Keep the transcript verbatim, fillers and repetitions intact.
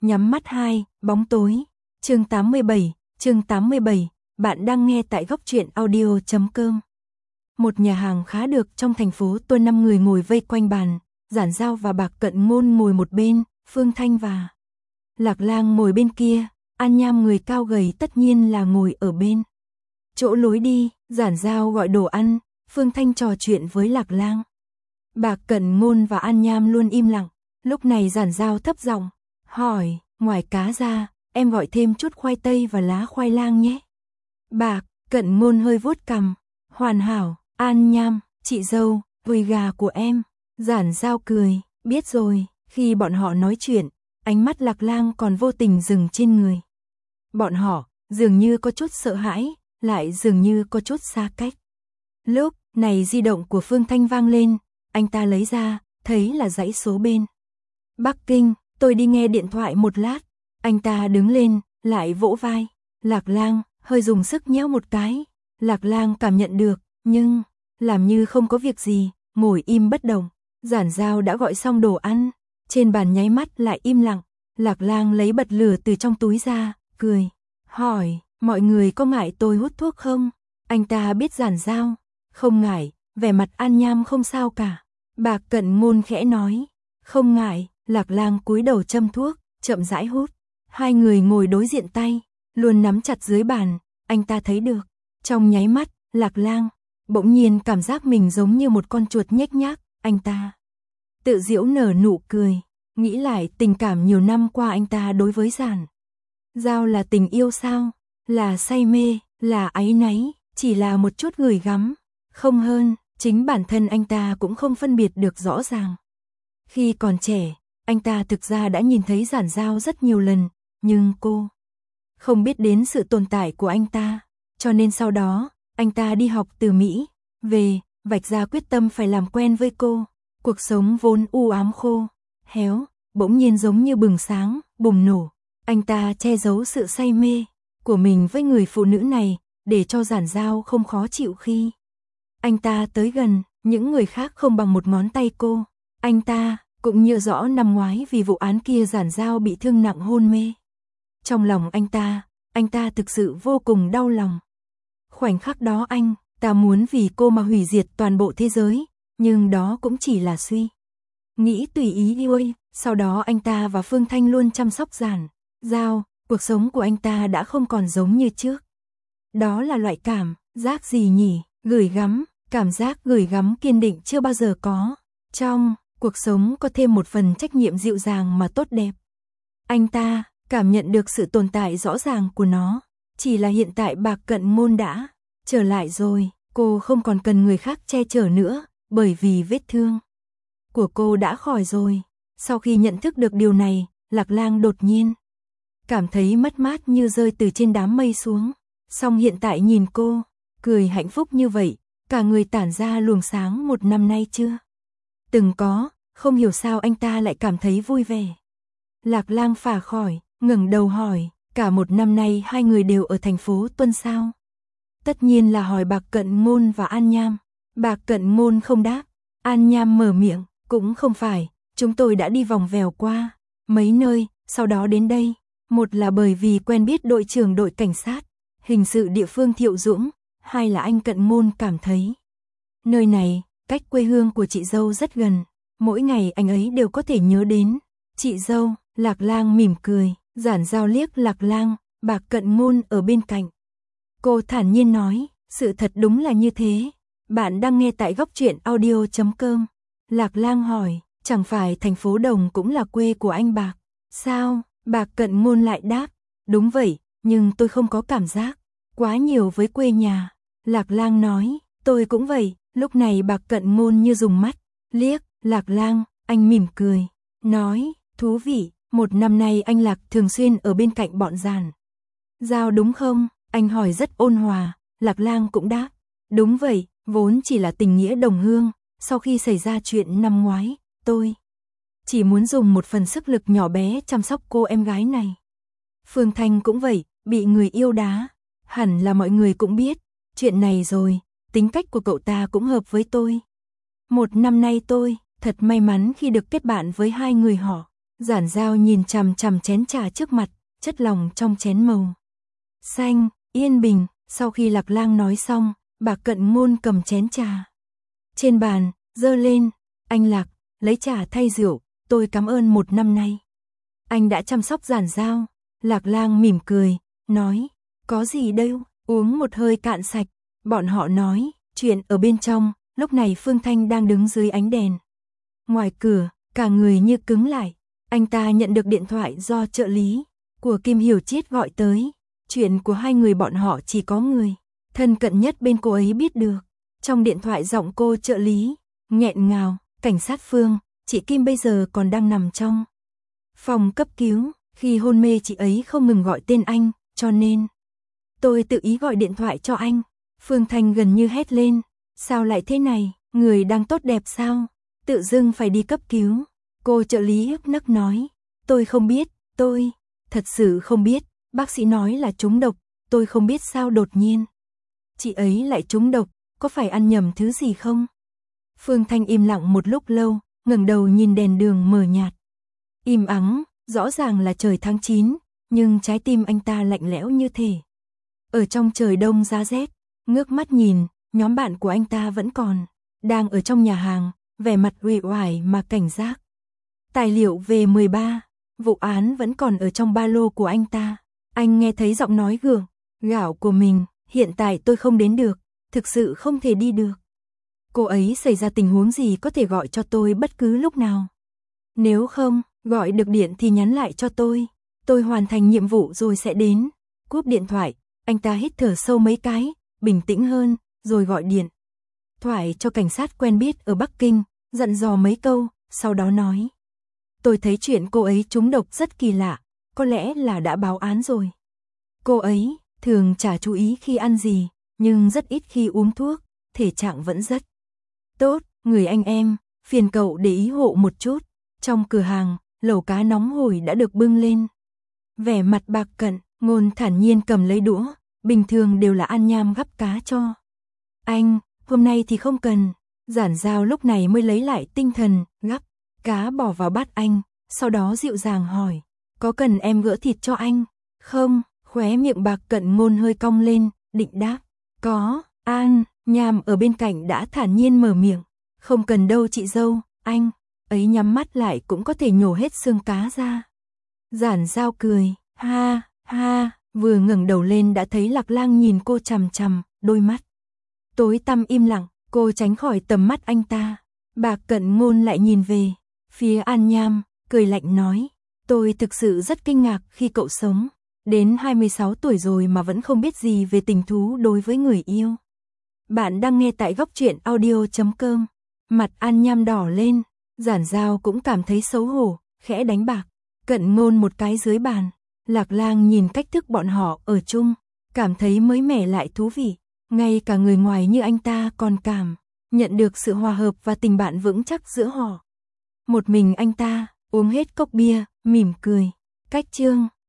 Nhắm mắt hai, bóng tối. Chương tám mươi bảy, chương tám mươi bảy, bạn đang nghe tại góc truyện audio chấm com. Một nhà hàng khá được trong thành phố Tuân, năm người ngồi vây quanh bàn, Giản Dao và Bạc Cận Ngôn ngồi một bên, Phương Thanh và Lạc Lang ngồi bên kia, An Nham người cao gầy tất nhiên là ngồi ở bên chỗ lối đi. Giản Dao gọi đồ ăn, Phương Thanh trò chuyện với Lạc Lang. Bạc Cận Ngôn và An Nham luôn im lặng. Lúc này Giản Dao thấp giọng hỏi, ngoài cá ra, em gọi thêm chút khoai tây và lá khoai lang nhé. Bạc Cận Ngôn hơi vuốt cằm, hoàn hảo. An Nham, chị dâu, đùi gà của em. Giản Dao cười, biết rồi. Khi bọn họ nói chuyện, ánh mắt Lạc Lang còn vô tình dừng trên người bọn họ, dường như có chút sợ hãi, lại dường như có chút xa cách. Lúc này di động của Phương Thanh vang lên, anh ta lấy ra, thấy là dãy số bên Bắc Kinh. Tôi đi nghe điện thoại một lát. Anh ta đứng lên, lại vỗ vai Lạc Lang, hơi dùng sức nhéo một cái. Lạc Lang cảm nhận được, nhưng làm như không có việc gì, ngồi im bất động. Giản Dao đã gọi xong đồ ăn, trên bàn nháy mắt lại im lặng. Lạc Lang lấy bật lửa từ trong túi ra, cười, hỏi, mọi người có ngại tôi hút thuốc không? Anh ta biết Giản Dao không ngại, vẻ mặt An Nham không sao cả. Bạc Cận Ngôn khẽ nói, không ngại. Lạc Lang cúi đầu châm thuốc, chậm rãi hút. Hai người ngồi đối diện tay, luôn nắm chặt dưới bàn. Anh ta thấy được, trong nháy mắt, Lạc Lang bỗng nhiên cảm giác mình giống như một con chuột nhếch nhác. Anh ta tự giễu nở nụ cười, nghĩ lại tình cảm nhiều năm qua anh ta đối với Giản Dao là tình yêu sao? Là say mê, là áy náy, chỉ là một chút gửi gắm, không hơn. Chính bản thân anh ta cũng không phân biệt được rõ ràng. Khi còn trẻ, anh ta thực ra đã nhìn thấy Giản Dao rất nhiều lần, nhưng cô không biết đến sự tồn tại của anh ta, cho nên sau đó, anh ta đi học từ Mỹ, về, vạch ra quyết tâm phải làm quen với cô. Cuộc sống vốn u ám khô, héo, bỗng nhiên giống như bừng sáng, bùng nổ. Anh ta che giấu sự say mê của mình với người phụ nữ này, để cho Giản Dao không khó chịu khi anh ta tới gần. Những người khác không bằng một ngón tay cô. Anh ta cũng nhớ rõ năm ngoái vì vụ án kia Giản Dao bị thương nặng hôn mê. Trong lòng anh ta, anh ta thực sự vô cùng đau lòng. Khoảnh khắc đó anh ta muốn vì cô mà hủy diệt toàn bộ thế giới, nhưng đó cũng chỉ là suy nghĩ tùy ý thôi. Sau đó anh ta và Phương Thanh luôn chăm sóc Giản Dao, cuộc sống của anh ta đã không còn giống như trước. Đó là loại cảm giác gì nhỉ? Gửi gắm, cảm giác gửi gắm kiên định chưa bao giờ có. Trong cuộc sống có thêm một phần trách nhiệm dịu dàng mà tốt đẹp. Anh ta cảm nhận được sự tồn tại rõ ràng của nó. Chỉ là hiện tại Bạc Cận Ngôn đã trở lại rồi, cô không còn cần người khác che chở nữa, bởi vì vết thương của cô đã khỏi rồi. Sau khi nhận thức được điều này, Lạc Lang đột nhiên cảm thấy mất mát như rơi từ trên đám mây xuống. Song hiện tại nhìn cô cười hạnh phúc như vậy, cả người tản ra luồng sáng một năm nay chưa từng có, không hiểu sao anh ta lại cảm thấy vui vẻ. Lạc Lang phà khỏi, ngẩng đầu hỏi, cả một năm nay hai người đều ở thành phố Tuân sao? Tất nhiên là hỏi Bạc Cận Ngôn và An Nham. Bạc Cận Ngôn không đáp. An Nham mở miệng, cũng không phải, chúng tôi đã đi vòng vèo qua mấy nơi, sau đó đến đây. Một là bởi vì quen biết đội trưởng đội cảnh sát hình sự địa phương Thiệu Dũng, hai là anh Cận Ngôn cảm thấy nơi này cách quê hương của chị dâu rất gần, mỗi ngày anh ấy đều có thể nhớ đến chị dâu. Lạc Lang mỉm cười, Giản Dao liếc Lạc Lang, Bạc Cận Ngôn ở bên cạnh. Cô thản nhiên nói, sự thật đúng là như thế. Bạn đang nghe tại góc truyện audio chấm com. Lạc Lang hỏi, chẳng phải thành phố Đồng cũng là quê của anh Bạc sao? Bạc Cận Ngôn lại đáp, đúng vậy, nhưng tôi không có cảm giác quá nhiều với quê nhà. Lạc Lang nói, tôi cũng vậy. Lúc này Bạc Cận Ngôn như dùng mắt liếc Lạc Lang, anh mỉm cười, nói, thú vị, một năm nay anh Lạc thường xuyên ở bên cạnh bọn Giản Dao đúng không? Anh hỏi rất ôn hòa. Lạc Lang cũng đáp, đúng vậy, vốn chỉ là tình nghĩa đồng hương, sau khi xảy ra chuyện năm ngoái, tôi chỉ muốn dùng một phần sức lực nhỏ bé chăm sóc cô em gái này. Phương Thanh cũng vậy, bị người yêu đá, hẳn là mọi người cũng biết chuyện này rồi, tính cách của cậu ta cũng hợp với tôi. Một năm nay tôi thật may mắn khi được kết bạn với hai người họ. Giản Giao nhìn chằm chằm chén trà trước mặt, chất lỏng trong chén màu xanh, yên bình. Sau khi Lạc Lang nói xong, Bạc Cận Ngôn cầm chén trà trên bàn, dơ lên. Anh Lạc, lấy trà thay rượu, tôi cảm ơn một năm nay anh đã chăm sóc Giản Giao. Lạc Lang mỉm cười, nói, có gì đâu, uống một hơi cạn sạch. Bọn họ nói chuyện ở bên trong, lúc này Phương Thanh đang đứng dưới ánh đèn. Ngoài cửa, cả người như cứng lại. Anh ta nhận được điện thoại do trợ lý của Kim Hiểu Chiết gọi tới. Chuyện của hai người bọn họ chỉ có người thân cận nhất bên cô ấy biết được. Trong điện thoại giọng cô trợ lý nghẹn ngào, cảnh sát Phương, chị Kim bây giờ còn đang nằm trong phòng cấp cứu. Khi hôn mê chị ấy không ngừng gọi tên anh, cho nên tôi tự ý gọi điện thoại cho anh. Phương Thanh gần như hét lên, sao lại thế này, người đang tốt đẹp sao, tự dưng phải đi cấp cứu. Cô trợ lý ức nức nói, tôi không biết, tôi thật sự không biết, bác sĩ nói là trúng độc, tôi không biết sao đột nhiên chị ấy lại trúng độc, có phải ăn nhầm thứ gì không? Phương Thanh im lặng một lúc lâu, ngẩng đầu nhìn đèn đường mờ nhạt. Im ắng, rõ ràng là trời tháng chín, nhưng trái tim anh ta lạnh lẽo như thể ở trong trời đông giá rét. Ngước mắt nhìn, nhóm bạn của anh ta vẫn còn đang ở trong nhà hàng, vẻ mặt uể oải mà cảnh giác. Tài liệu về mười ba vụ án vẫn còn ở trong ba lô của anh ta. Anh nghe thấy giọng nói gượng gạo của mình, hiện tại tôi không đến được, thực sự không thể đi được. Cô ấy xảy ra tình huống gì có thể gọi cho tôi bất cứ lúc nào. Nếu không, gọi được điện thì nhắn lại cho tôi. Tôi hoàn thành nhiệm vụ rồi sẽ đến. Cúp điện thoại, anh ta hít thở sâu mấy cái, bình tĩnh hơn, rồi gọi điện thoại cho cảnh sát quen biết ở Bắc Kinh, dặn dò mấy câu, sau đó nói. Tôi thấy chuyện cô ấy trúng độc rất kỳ lạ, có lẽ là đã báo án rồi. Cô ấy thường chả chú ý khi ăn gì, nhưng rất ít khi uống thuốc, thể trạng vẫn rất tốt. Người anh em, phiền cậu để ý hộ một chút. Trong cửa hàng, lẩu cá nóng hổi đã được bưng lên. Vẻ mặt Bạc Cận Ngôn thản nhiên cầm lấy đũa, bình thường đều là An Nham gắp cá cho anh, hôm nay thì không cần. Giản Giao lúc này mới lấy lại tinh thần, gắp cá bỏ vào bát anh, sau đó dịu dàng hỏi, có cần em gỡ thịt cho anh? Không. Khóe miệng Bạc Cận Ngôn hơi cong lên, định đáp, có. An Nham ở bên cạnh đã thản nhiên mở miệng, không cần đâu chị dâu, anh ấy nhắm mắt lại cũng có thể nhổ hết xương cá ra. Giản Giao cười, ha ha, vừa ngẩng đầu lên đã thấy Lạc Lang nhìn cô chằm chằm, đôi mắt tối tăm im lặng. Cô tránh khỏi tầm mắt anh ta. Bạc Cận Ngôn lại nhìn về phía An Nham, cười lạnh nói, tôi thực sự rất kinh ngạc khi cậu sống đến hai mươi sáu tuổi rồi mà vẫn không biết gì về tình thú đối với người yêu. Bạn đang nghe tại góc truyện audio chấm com. Mặt An Nham đỏ lên, Giản Giao cũng cảm thấy xấu hổ, khẽ đánh Bạc Cận Ngôn một cái dưới bàn. Lạc Lang nhìn cách thức bọn họ ở chung, cảm thấy mới mẻ lại thú vị. Ngay cả người ngoài như anh ta còn cảm nhận được sự hòa hợp và tình bạn vững chắc giữa họ. Một mình anh ta uống hết cốc bia, mỉm cười. Cách chương